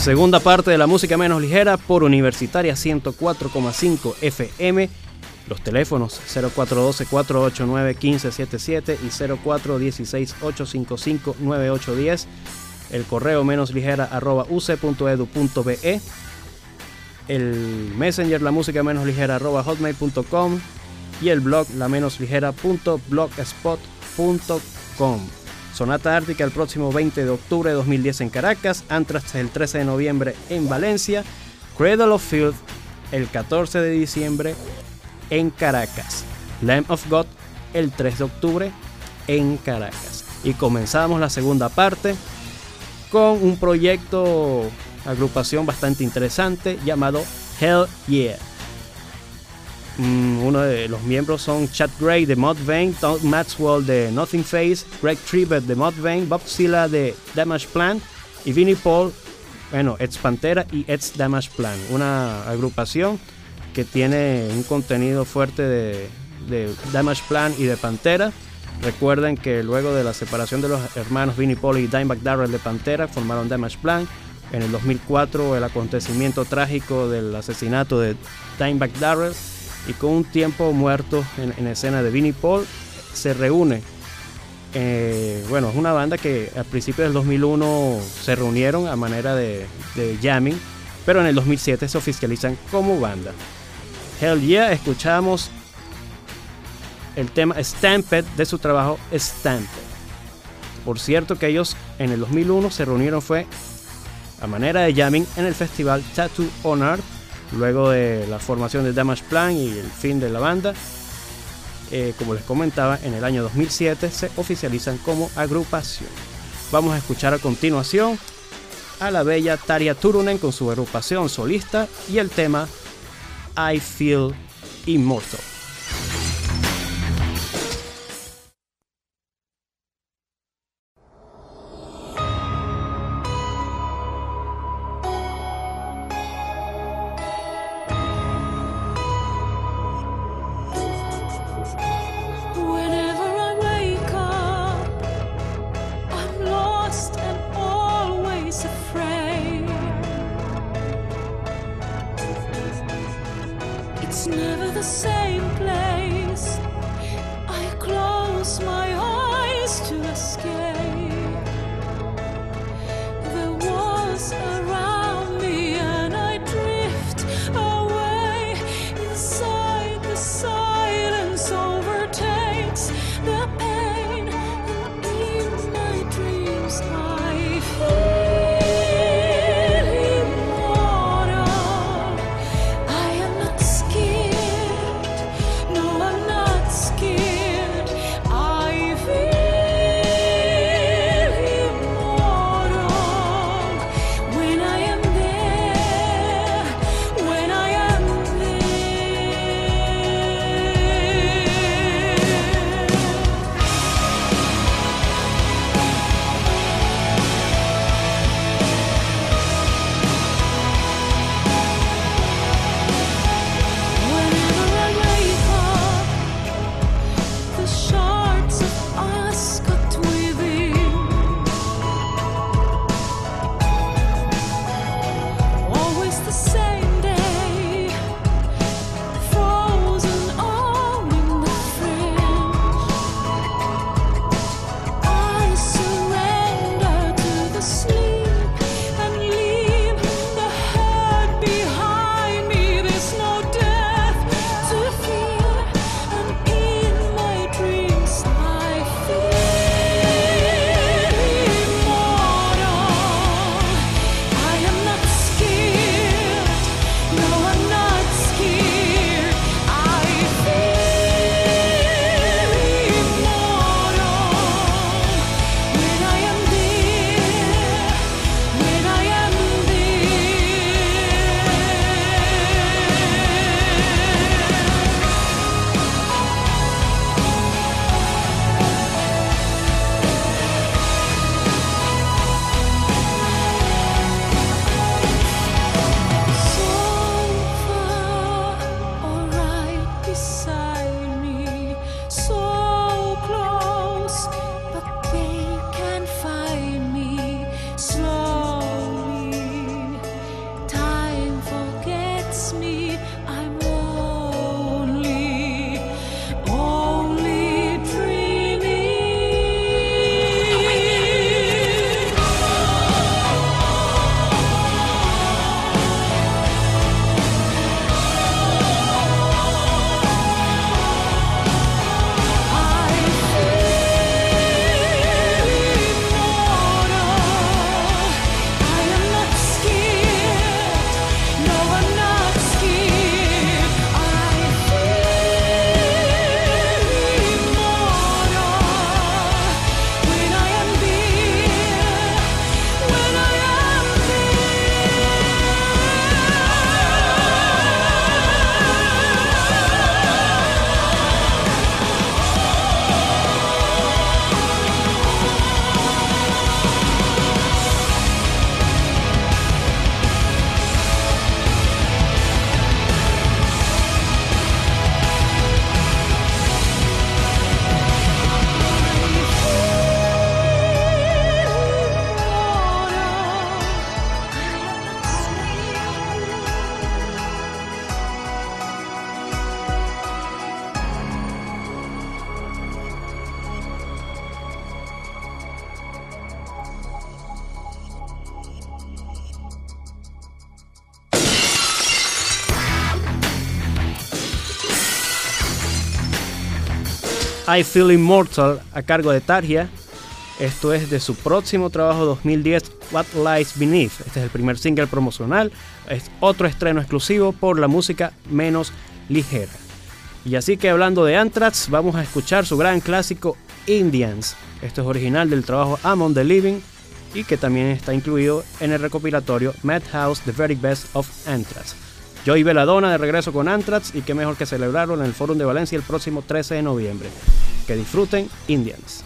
Segunda parte de la música menos ligera por Universitaria 104,5 FM. Los teléfonos 0412-489-1577 y 0416-855-9810. El correo menosligera@uc.edu.be. El messenger la música menos ligera @hotmail.com y el blog lamenoligera.blogspot.com. Sonata Ártica el próximo 20 de octubre de 2010 en Caracas, Anthrax el 13 de noviembre en Valencia, Cradle of Filth el 14 de diciembre en Caracas, Lamb of God el 3 de octubre en Caracas. Y comenzamos la segunda parte con un proyecto, agrupación bastante interesante llamado Hell Yeah. Uno de los miembros son Chad Gray de Mudvayne, Tom Maxwell de Nothing Face, Greg Tribbett de Mudvayne, Bob Silla de Damage Plan y Vinnie Paul, ex Pantera y ex Damage Plan. Una agrupación que tiene un contenido fuerte de Damage Plan y de Pantera. Recuerden que luego de la separación de los hermanos Vinnie Paul y Dimebag Darrell de Pantera formaron Damage Plan. En el 2004 el acontecimiento trágico del asesinato de Dimebag Darrell, y con un tiempo muerto en escena de Vinnie Paul, se reúne. Es una banda que a principios del 2001 se reunieron a manera de jamming, pero en el 2007 se oficializan como banda. Hell Yeah, escuchamos el tema Stampede de su trabajo Stampede. Por cierto que ellos en el 2001 se reunieron fue a manera de jamming en el festival Tattoo on Earth, luego de la formación de Damage Plan y el fin de la banda. Como les comentaba, en el año 2007 se oficializan como agrupación. Vamos a escuchar a continuación a la bella Tarja Turunen con su agrupación solista y el tema I Feel Immortal. I I Feel Immortal a cargo de Tarja. Esto es de su próximo trabajo 2010, What Lies Beneath. Este es el primer single promocional. Es otro estreno exclusivo por la música menos ligera. Y así que hablando de Anthrax, vamos a escuchar su gran clásico Indians. Esto es original del trabajo Among the Living y que también está incluido en el recopilatorio Madhouse The Very Best of Anthrax. Joey Belladonna de regreso con Anthrax y qué mejor que celebrarlo en el Fórum de Valencia el próximo 13 de noviembre. Que disfruten Indians.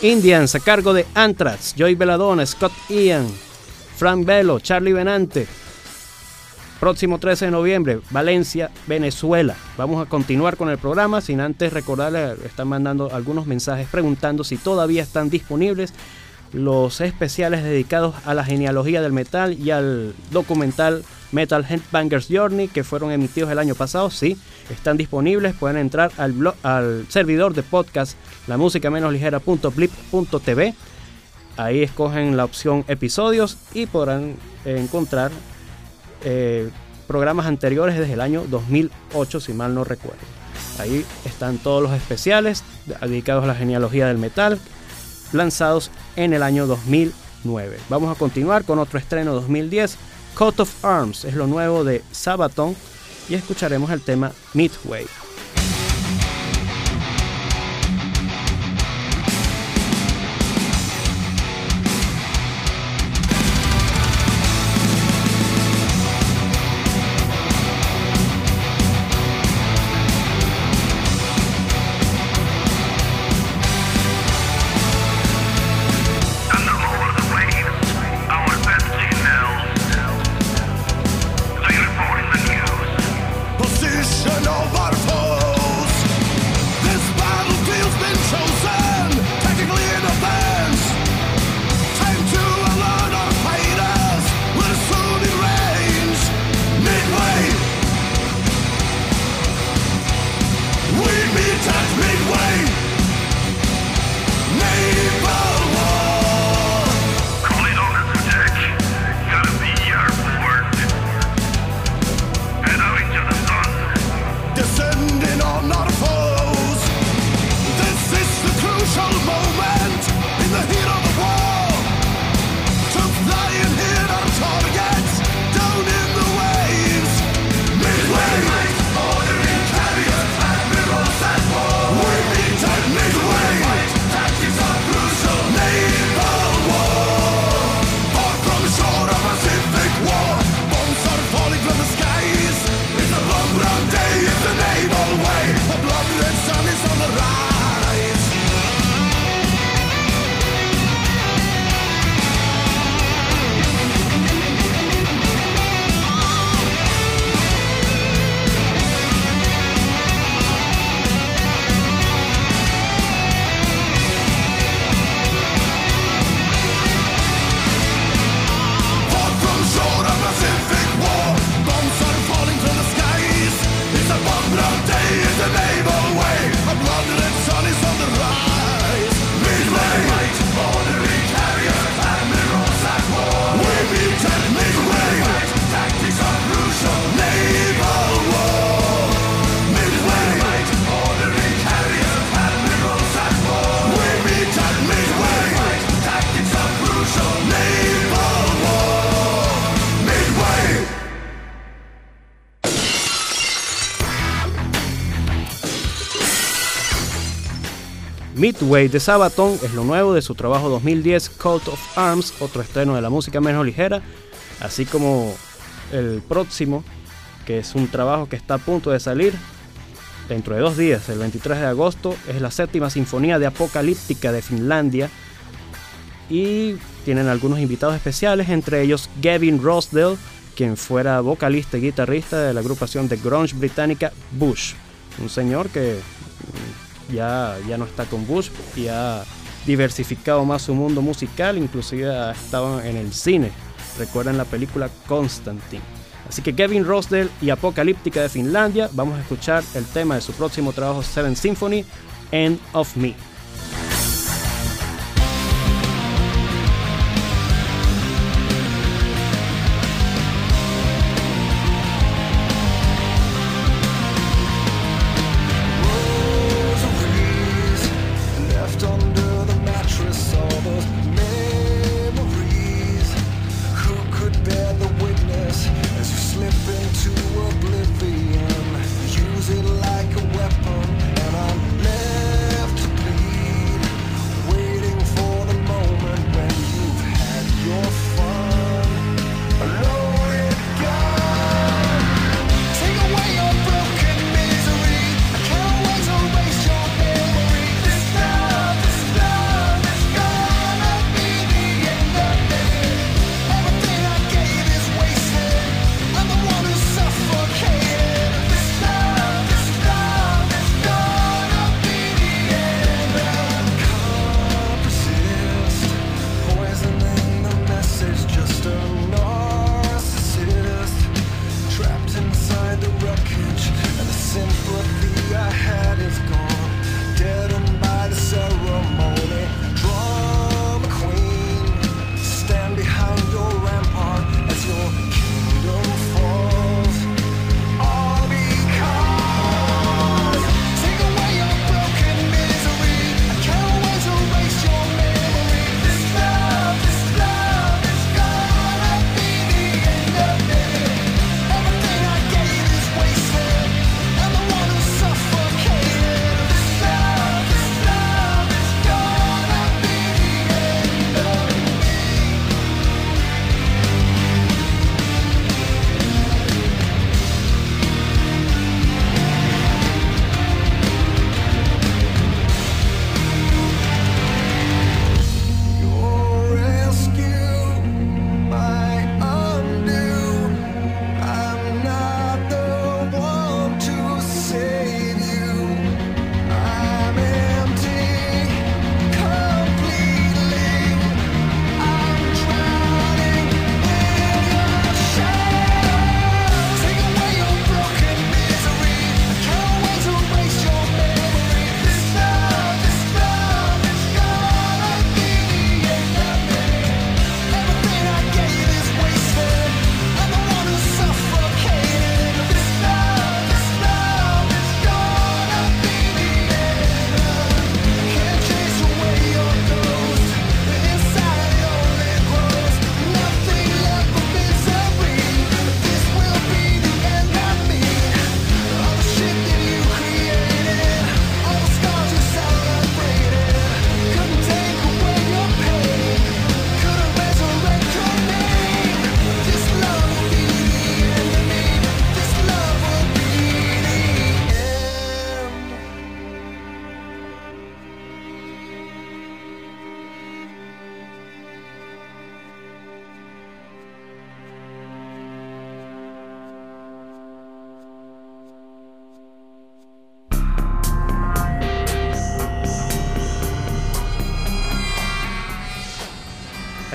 Indians a cargo de Anthrax, Joey Belladonna, Scott Ian, Frank Bello, Charlie Benante. Próximo 13 de noviembre, Valencia, Venezuela. Vamos a continuar con el programa, sin antes recordarles, están mandando algunos mensajes preguntando si todavía están disponibles los especiales dedicados a la genealogía del metal y al documental Metal Headbangers Journey, que fueron emitidos el año pasado. Sí, están disponibles. Pueden entrar al servidor de podcast lamusicamenosligera.blip.tv. Ahí escogen la opción episodios y podrán encontrar programas anteriores desde el año 2008, si mal no recuerdo. Ahí están todos los especiales dedicados a la genealogía del metal, lanzados en el año 2009. Vamos a continuar con otro estreno 2010. Coat of Arms es lo nuevo de Sabaton y escucharemos el tema Midway. Position of our Midway de Sabaton es lo nuevo de su trabajo 2010 Coat of Arms, otro estreno de la música menos ligera, así como el próximo, que es un trabajo que está a punto de salir dentro de 2 días, el 23 de agosto, es la 7ª Sinfonía de Apocalíptica de Finlandia, y tienen algunos invitados especiales, entre ellos Gavin Rossdale, quien fuera vocalista y guitarrista de la agrupación de grunge británica Bush, un señor que ya no está con Bush y ha diversificado más su mundo musical, inclusive ha estado en el cine, recuerden la película Constantine. Así que Gavin Rossdale y Apocalíptica de Finlandia. Vamos a escuchar el tema de su próximo trabajo 7th Symphony, End of Me. Use it like a weapon, and I'm left to bleed.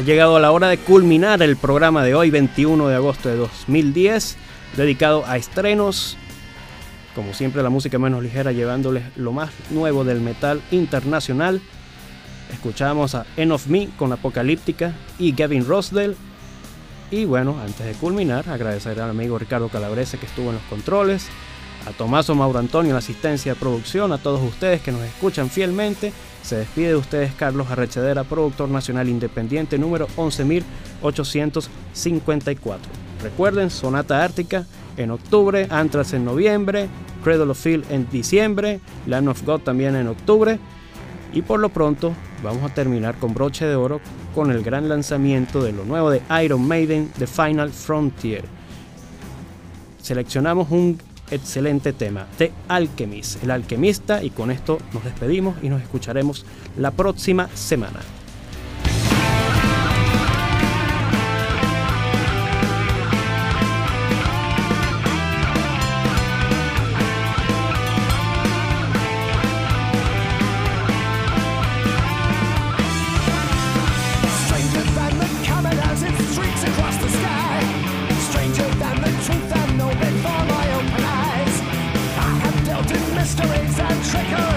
llegado a la hora de culminar el programa de hoy, 21 de agosto de 2010, dedicado a estrenos. Como siempre, la música menos ligera, llevándoles lo más nuevo del metal internacional. Escuchamos a End of Me con Apocalíptica y Gavin Rossdale. Y bueno, antes de culminar, agradecer al amigo Ricardo Calabrese que estuvo en los controles, a Tomaso Mauro Antonio en la asistencia de producción, a todos ustedes que nos escuchan fielmente. Se despide de ustedes Carlos Arrechedera, productor nacional independiente número 11.854. Recuerden, Sonata Ártica en octubre, Anthrax en noviembre, Cradle of Filth en diciembre, Lamb of God también en octubre. Y por lo pronto vamos a terminar con broche de oro con el gran lanzamiento de lo nuevo de Iron Maiden, The Final Frontier. Seleccionamos un excelente tema, The Alchemist, El Alquimista, y con esto nos despedimos y nos escucharemos la próxima semana. Mysteries and trickery.